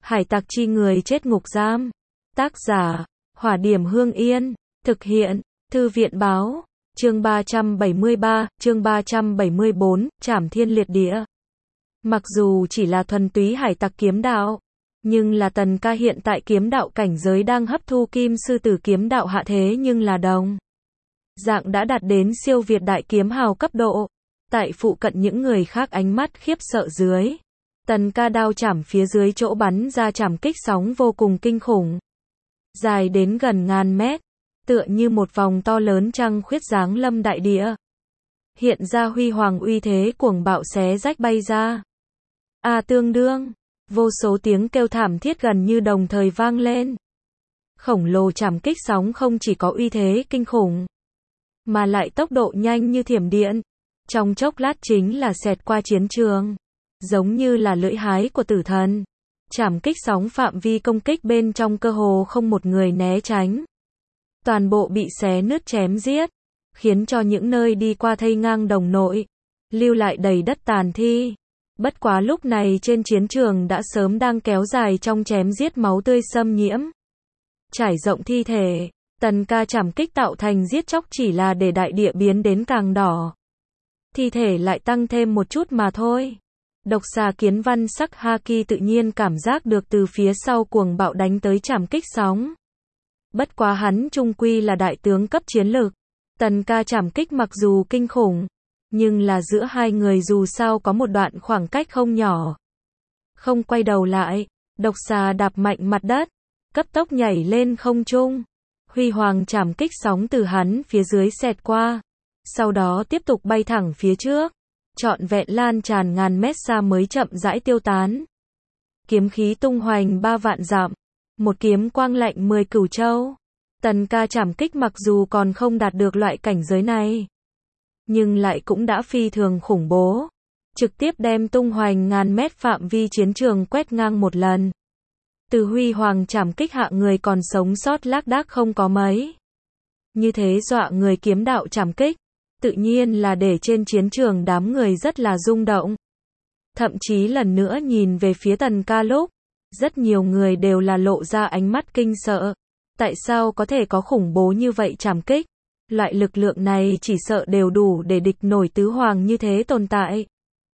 Hải tặc chi người chết ngục giam. Tác giả, Hỏa Điểm Hương Yên. Thực hiện, Thư viện báo. Chương 373, chương 374, Trảm Thiên Liệt Địa. Mặc dù chỉ là thuần túy hải tặc kiếm đạo, nhưng là Tần Ca hiện tại kiếm đạo cảnh giới đang hấp thu kim sư tử kiếm đạo hạ thế nhưng là đồng dạng đã đạt đến siêu việt đại kiếm hào cấp độ. Tại phụ cận những người khác ánh mắt khiếp sợ dưới, Tần Ca đao chảm phía dưới chỗ bắn ra chảm kích sóng vô cùng kinh khủng, dài đến gần ngàn mét, tựa như một vòng to lớn trăng khuyết giáng lâm đại địa, hiện ra huy hoàng uy thế cuồng bạo xé rách bay ra. Tương đương, vô số tiếng kêu thảm thiết gần như đồng thời vang lên. Khổng lồ chảm kích sóng không chỉ có uy thế kinh khủng, mà lại tốc độ nhanh như thiểm điện, trong chốc lát chính là xẹt qua chiến trường, giống như là lưỡi hái của tử thần. Chảm kích sóng phạm vi công kích bên trong cơ hồ không một người né tránh, toàn bộ bị xé nứt chém giết, khiến cho những nơi đi qua thây ngang đồng nội, lưu lại đầy đất tàn thi. Bất quá lúc này trên chiến trường đã sớm đang kéo dài trong chém giết máu tươi xâm nhiễm, trải rộng thi thể. Tần Ca chảm kích tạo thành giết chóc chỉ là để đại địa biến đến càng đỏ, thi thể lại tăng thêm một chút mà thôi. Độc xà kiến văn sắc Haki tự nhiên cảm giác được từ phía sau cuồng bạo đánh tới chảm kích sóng. Bất quá hắn trung quy là đại tướng cấp chiến lực. Tần Ca chảm kích mặc dù kinh khủng, nhưng là giữa hai người dù sao có một đoạn khoảng cách không nhỏ. Không quay đầu lại, độc xà đạp mạnh mặt đất, cấp tốc nhảy lên không trung. Huy hoàng chảm kích sóng từ hắn phía dưới xẹt qua, sau đó tiếp tục bay thẳng phía trước, trọn vẹn lan tràn ngàn mét xa mới chậm rãi tiêu tán. Kiếm khí tung hoành 3 vạn dặm, một kiếm quang lạnh 10 cửu châu. Tần Ca chảm kích mặc dù còn không đạt được loại cảnh giới này, nhưng lại cũng đã phi thường khủng bố, trực tiếp đem tung hoành ngàn mét phạm vi chiến trường quét ngang một lần. Từ huy hoàng chảm kích hạ người còn sống sót lác đác không có mấy. Như thế dọa người kiếm đạo chảm kích, tự nhiên là để trên chiến trường đám người rất là rung động. Thậm chí lần nữa nhìn về phía Tần Ca lúc, rất nhiều người đều là lộ ra ánh mắt kinh sợ. Tại sao có thể có khủng bố như vậy chảm kích? Loại lực lượng này chỉ sợ đều đủ để địch nổi tứ hoàng như thế tồn tại.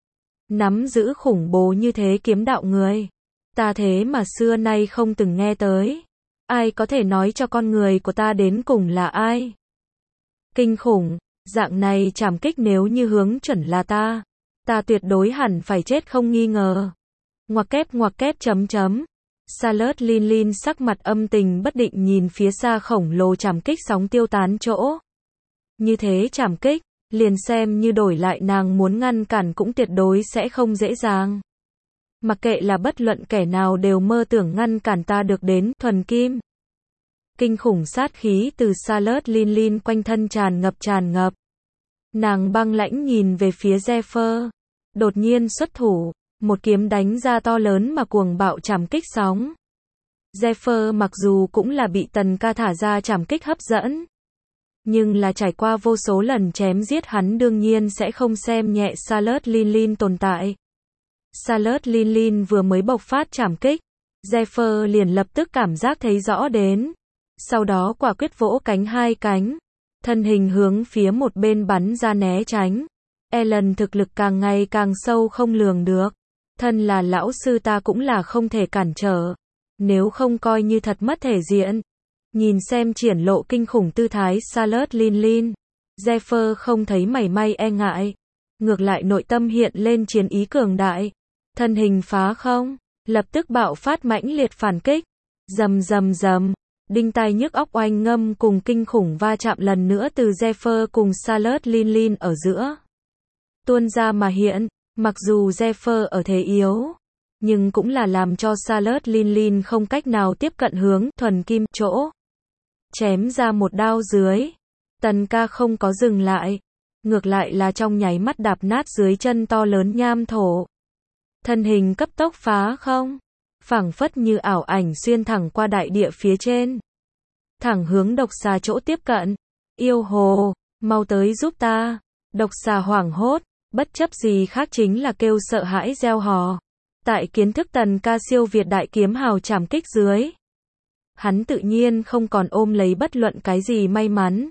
Nắm giữ khủng bố như thế kiếm đạo người, ta thế mà xưa nay không từng nghe tới. Ai có thể nói cho con người của ta đến cùng là ai? Kinh khủng, dạng này chảm kích nếu như hướng chuẩn là ta tuyệt đối hẳn phải chết không nghi ngờ. Ngoặc kép chấm chấm. Salad Lin Lin sắc mặt âm tình bất định nhìn phía xa khổng lồ chảm kích sóng tiêu tán chỗ. Như thế chảm kích, liền xem như đổi lại nàng muốn ngăn cản cũng tuyệt đối sẽ không dễ dàng. Mặc kệ là bất luận kẻ nào đều mơ tưởng ngăn cản ta được đến thuần kim. Kinh khủng sát khí từ Salad Lin Lin quanh thân tràn ngập. Nàng băng lãnh nhìn về phía Zephyr, đột nhiên xuất thủ, một kiếm đánh ra to lớn mà cuồng bạo chảm kích sóng. Zephyr mặc dù cũng là bị Tần Ca thả ra chảm kích hấp dẫn, nhưng là trải qua vô số lần chém giết hắn đương nhiên sẽ không xem nhẹ Salad Lin Lin tồn tại. Salad Lin Lin vừa mới bộc phát chảm kích, Zephyr liền lập tức cảm giác thấy rõ đến. Sau đó quả quyết vỗ cánh hai cánh, thân hình hướng phía một bên bắn ra né tránh. Ellen thực lực càng ngày càng sâu không lường được. Thân là lão sư ta cũng là không thể cản trở. Nếu không coi như thật mất thể diện. Nhìn xem triển lộ kinh khủng tư thái Salad Lin Lin, Zephyr không thấy mảy may e ngại. Ngược lại nội tâm hiện lên chiến ý cường đại. Thân hình phá không, lập tức bạo phát mãnh liệt phản kích. Rầm. Đinh tai nhức óc oanh ngâm cùng kinh khủng va chạm lần nữa từ Zephyr cùng Salad Lin Lin ở giữa. Tuôn ra mà hiện, mặc dù Zephyr ở thế yếu, nhưng cũng là làm cho Salad Lin Lin không cách nào tiếp cận hướng thuần kim chỗ. Chém ra một đao dưới. Tần Ca không có dừng lại, ngược lại là trong nháy mắt đạp nát dưới chân to lớn nham thổ. Thân hình cấp tốc phá không, phảng phất như ảo ảnh xuyên thẳng qua đại địa phía trên, thẳng hướng độc xà chỗ tiếp cận. Yêu hồ, mau tới giúp ta. Độc xà hoảng hốt, bất chấp gì khác chính là kêu sợ hãi reo hò. Tại kiến thức Tần Ca siêu việt đại kiếm hào trảm kích dưới, hắn tự nhiên không còn ôm lấy bất luận cái gì may mắn.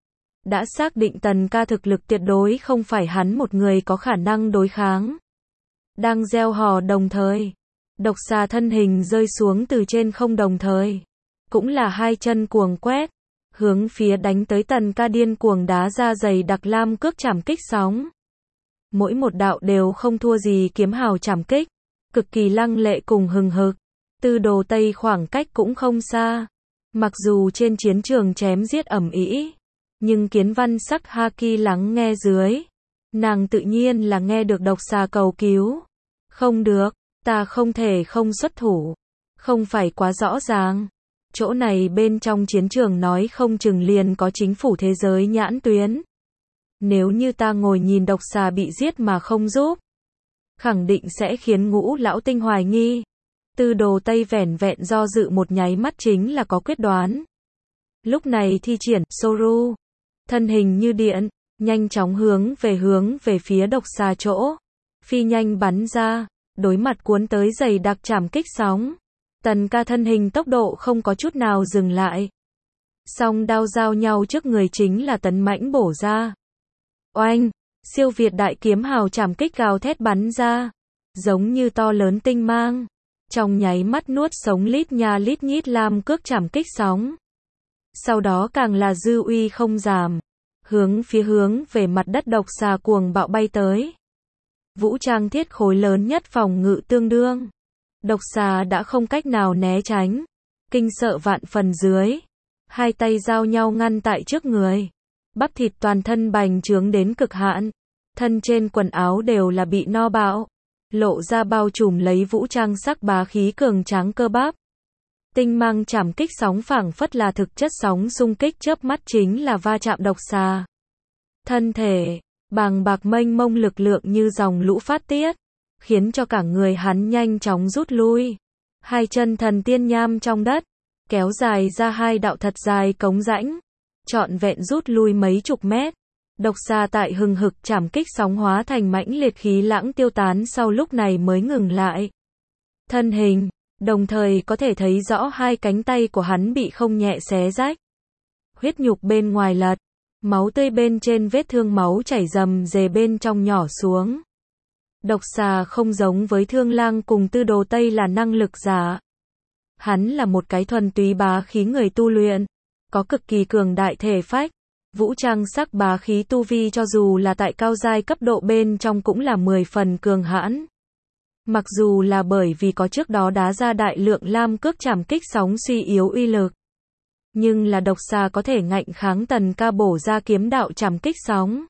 Đã xác định Tần Ca thực lực tuyệt đối không phải hắn một người có khả năng đối kháng. Đang gieo hò đồng thời, độc xà thân hình rơi xuống từ trên không đồng thời, cũng là hai chân cuồng quét, hướng phía đánh tới Tần Ca điên cuồng đá ra dày đặc lam cước trảm kích sóng. Mỗi một đạo đều không thua gì kiếm hào trảm kích, cực kỳ lăng lệ cùng hừng hực. Tư Đồ Tây khoảng cách cũng không xa. Mặc dù trên chiến trường chém giết ầm ĩ, nhưng Kiến Văn sắc haki lắng nghe dưới, nàng tự nhiên là nghe được độc xà cầu cứu. Không được, ta không thể không xuất thủ. Không phải quá rõ ràng. Chỗ này bên trong chiến trường nói không chừng liền có chính phủ thế giới nhãn tuyến. Nếu như ta ngồi nhìn độc xà bị giết mà không giúp, khẳng định sẽ khiến Ngũ lão tinh hoài nghi. Tư Đồ Tây vẻn vẹn do dự một nháy mắt chính là có quyết đoán. Lúc này thi triển Soru, thân hình như điện, nhanh chóng hướng về phía độc xà chỗ, phi nhanh bắn ra, đối mặt cuốn tới dày đặc trảm kích sóng. Tần Ca thân hình tốc độ không có chút nào dừng lại. Song đao giao nhau trước người chính là tấn mãnh bổ ra. Oanh, siêu việt đại kiếm hào trảm kích gào thét bắn ra, giống như to lớn tinh mang, trong nháy mắt nuốt sống lít nha lít nhít lam cước trảm kích sóng. Sau đó càng là dư uy không giảm, hướng về mặt đất độc xà cuồng bạo bay tới. Vũ trang thiết khối lớn nhất phòng ngự tương đương, độc xà đã không cách nào né tránh, kinh sợ vạn phần dưới, hai tay giao nhau ngăn tại trước người, bắp thịt toàn thân bành trướng đến cực hạn, thân trên quần áo đều là bị no bạo, lộ ra bao trùm lấy vũ trang sắc bá khí cường tráng cơ bắp. Tinh mang trảm kích sóng phảng phất là thực chất sóng xung kích chớp mắt chính là va chạm độc xà. Thân thể bàng bạc mênh mông lực lượng như dòng lũ phát tiết, khiến cho cả người hắn nhanh chóng rút lui. Hai chân thần tiên nham trong đất, kéo dài ra hai đạo thật dài cống rãnh, trọn vẹn rút lui mấy chục mét. Độc xà tại hừng hực trảm kích sóng hóa thành mãnh liệt khí lãng tiêu tán sau lúc này mới ngừng lại. Thân hình, đồng thời có thể thấy rõ hai cánh tay của hắn bị không nhẹ xé rách. Huyết nhục bên ngoài lật, máu tươi bên trên vết thương máu chảy rầm rề bên trong nhỏ xuống. Độc xà không giống với Thương Lang cùng Tư Đồ Tây là năng lực giả. Hắn là một cái thuần túy bá khí người tu luyện, có cực kỳ cường đại thể phách, vũ trang sắc bá khí tu vi cho dù là tại cao giai cấp độ bên trong cũng là 10 phần cường hãn. Mặc dù là bởi vì có trước đó đá ra đại lượng lam cước trảm kích sóng suy yếu uy lực, nhưng là độc xà có thể ngạnh kháng Tần Ca bổ ra kiếm đạo trảm kích sóng.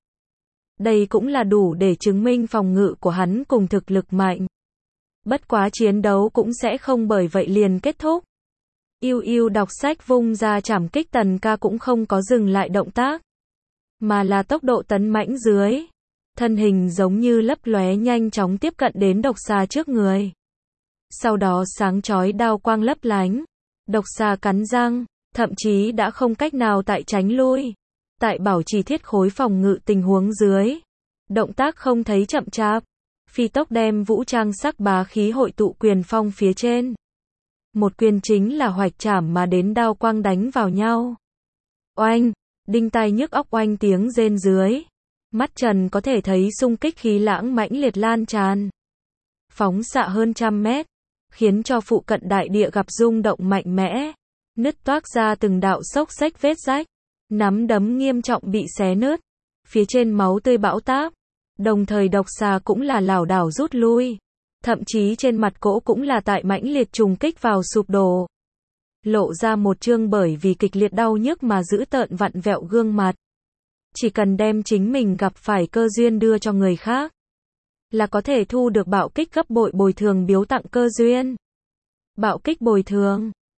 Đây cũng là đủ để chứng minh phòng ngự của hắn cùng thực lực mạnh. Bất quá chiến đấu cũng sẽ không bởi vậy liền kết thúc. Yêu đọc sách vung ra trảm kích Tần Ca cũng không có dừng lại động tác, mà là tốc độ tấn mãnh dưới. Thân hình giống như lấp lóe nhanh chóng tiếp cận đến độc xà trước người. Sau đó sáng chói đao quang lấp lánh. Độc xà cắn răng, thậm chí đã không cách nào tại tránh lui. Tại bảo trì thiết khối phòng ngự tình huống dưới, động tác không thấy chậm chạp, phi tốc đem vũ trang sắc bá khí hội tụ quyền phong phía trên. Một quyền chính là hoạch chảm mà đến đao quang đánh vào nhau. Oanh, đinh tai nhức óc oanh tiếng rên dưới. Mắt trần có thể thấy xung kích khí lãng mãnh liệt lan tràn, phóng xạ hơn trăm mét, khiến cho phụ cận đại địa gặp rung động mạnh mẽ, nứt toác ra từng đạo xốc xếch vết rách, nắm đấm nghiêm trọng bị xé nứt, phía trên máu tươi bão táp, đồng thời độc xà cũng là lảo đảo rút lui, thậm chí trên mặt cỗ cũng là tại mãnh liệt trùng kích vào sụp đổ, lộ ra một trương bởi vì kịch liệt đau nhức mà dữ tợn vặn vẹo gương mặt. Chỉ cần đem chính mình gặp phải cơ duyên đưa cho người khác, là có thể thu được bạo kích gấp bội bồi thường biếu tặng cơ duyên. Bạo kích bồi thường